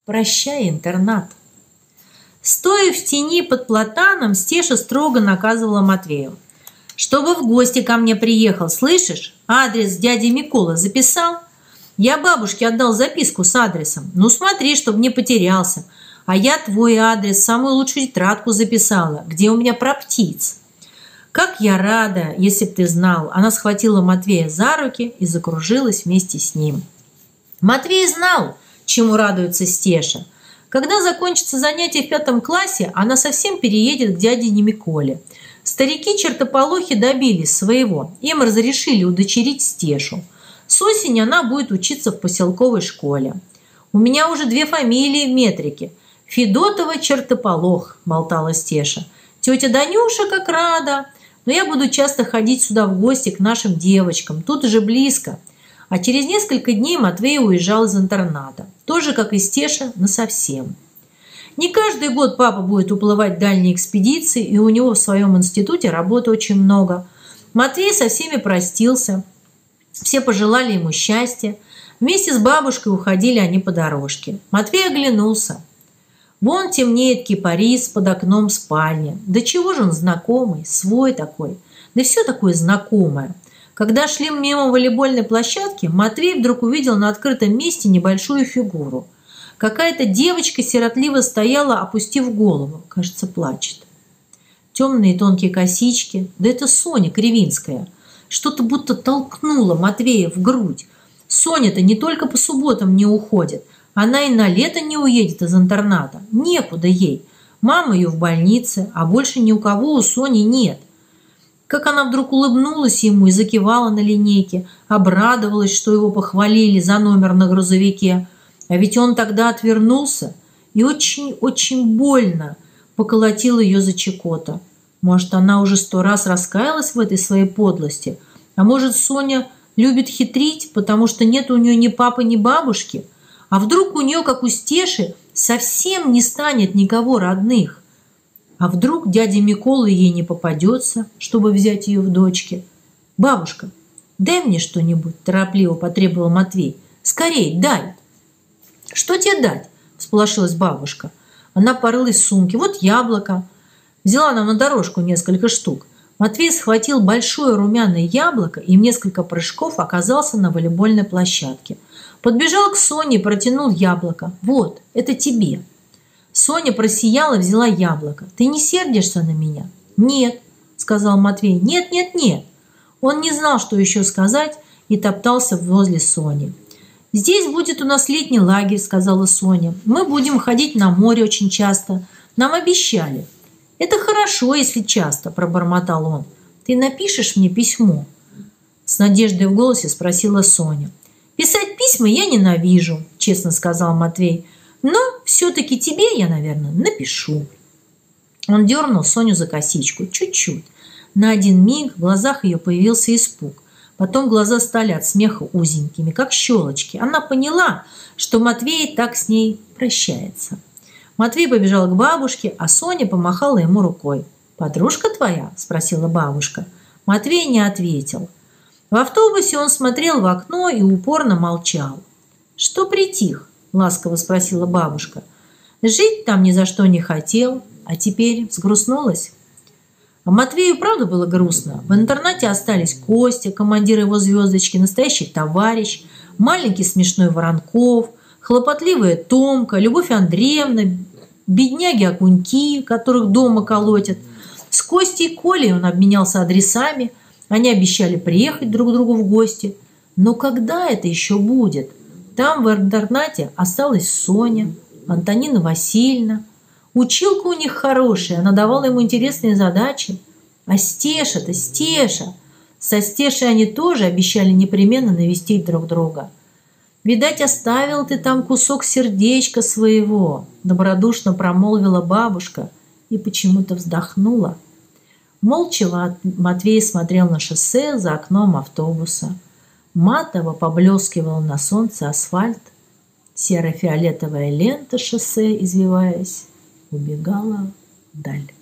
Прощай, интернат. Стоя в тени под платаном, Стеша строго наказывала Матвею. Чтобы в гости ко мне приехал, слышишь? Адрес дяди Миколы записал? Я бабушке отдал записку с адресом. Ну смотри, чтобы не потерялся. А я твой адрес, самую лучшую тетрадку записала, где у меня про птиц. Как я рада, если б ты знал. Она схватила Матвея за руки и закружилась вместе с ним. Матвей знал, чему радуется Стеша. Когда закончится занятие в 5 классе, она совсем переедет к дяде Миколе. Старики-чертополохи добились своего. Им разрешили удочерить Стешу. С осени она будет учиться в поселковой школе. У меня уже 2 фамилии в метрике. Федотова чертополох, болтала Стеша. Тетя Данюша как рада. Но я буду часто ходить сюда в гости к нашим девочкам. Тут уже близко. А через несколько дней Матвей уезжал из интерната. Тоже, как и Стеша, насовсем. Не каждый год папа будет уплывать в дальние экспедиции, и у него в своем институте работы очень много. Матвей со всеми простился. Все пожелали ему счастья. Вместе с бабушкой уходили они по дорожке. Матвей оглянулся. Вон темнеет кипарис под окном спальни. Да чего же он знакомый, свой такой. Да все такое знакомое. Когда шли мимо волейбольной площадки, Матвей вдруг увидел на открытом месте небольшую фигуру. Какая-то девочка сиротливо стояла, опустив голову. Кажется, плачет. Темные тонкие косички. Да это Соня Кривинская. Что-то будто толкнуло Матвея в грудь. Соня-то не только по субботам не уходит. Она и на лето не уедет из интерната. Некуда ей. Мама ее в больнице, а больше ни у кого у Сони нет. Как она вдруг улыбнулась ему и закивала на линейке, обрадовалась, что его похвалили за номер на грузовике. А ведь он тогда отвернулся и очень-очень больно поколотил ее за чекота. Может, она уже 100 раз раскаялась в этой своей подлости? А может, Соня любит хитрить, потому что нет у нее ни папы, ни бабушки? А вдруг у нее, как у Стеши, совсем не станет никого родных? А вдруг дядя Микола ей не попадется, чтобы взять ее в дочки? «Бабушка, дай мне что-нибудь», – торопливо потребовал Матвей. «Скорей, дай». «Что тебе дать?» – всполошилась бабушка. Она порылась в сумке. «Вот яблоко». Взяла нам на дорожку несколько штук. Матвей схватил большое румяное яблоко и в несколько прыжков оказался на волейбольной площадке. Подбежал к Соне и протянул яблоко. «Вот, это тебе». Соня просияла и взяла яблоко. «Ты не сердишься на меня?» «Нет», – сказал Матвей. «Нет, нет, нет». Он не знал, что еще сказать, и топтался возле Сони. «Здесь будет у нас летний лагерь», – сказала Соня. «Мы будем ходить на море очень часто. Нам обещали». «Это хорошо, если часто», – пробормотал он. «Ты напишешь мне письмо?» С надеждой в голосе спросила Соня. «Писать письма я ненавижу», – честно сказал Матвей. «Но все-таки тебе я, наверное, напишу». Он дернул Соню за косичку. Чуть-чуть. На один миг в глазах ее появился испуг. Потом глаза стали от смеха узенькими, как щелочки. Она поняла, что Матвей так с ней прощается. Матвей побежал к бабушке, а Соня помахала ему рукой. «Подружка твоя?» – спросила бабушка. Матвей не ответил. В автобусе он смотрел в окно и упорно молчал. «Что притих?» – ласково спросила бабушка. «Жить там ни за что не хотел, а теперь взгрустнулась?» А Матвею правда было грустно. В интернате остались Костя, командир его звездочки, настоящий товарищ, маленький смешной Воронков, хлопотливая Томка, Любовь Андреевна, бедняги-окуньки, которых дома колотят. С Костей и Колей он обменялся адресами, они обещали приехать друг к другу в гости. Но когда это еще будет? Там в интернате осталась Соня, Антонина Васильевна. Училка у них хорошая, она давала ему интересные задачи. А Стеша-то, Стеша! Со Стешей они тоже обещали непременно навестить друг друга. «Видать, оставил ты там кусок сердечка своего», – добродушно промолвила бабушка и почему-то вздохнула. Молча Матвей смотрел на шоссе за окном автобуса. Матово поблескивал на солнце асфальт. Серо-фиолетовая лента шоссе, извиваясь, убегала вдаль.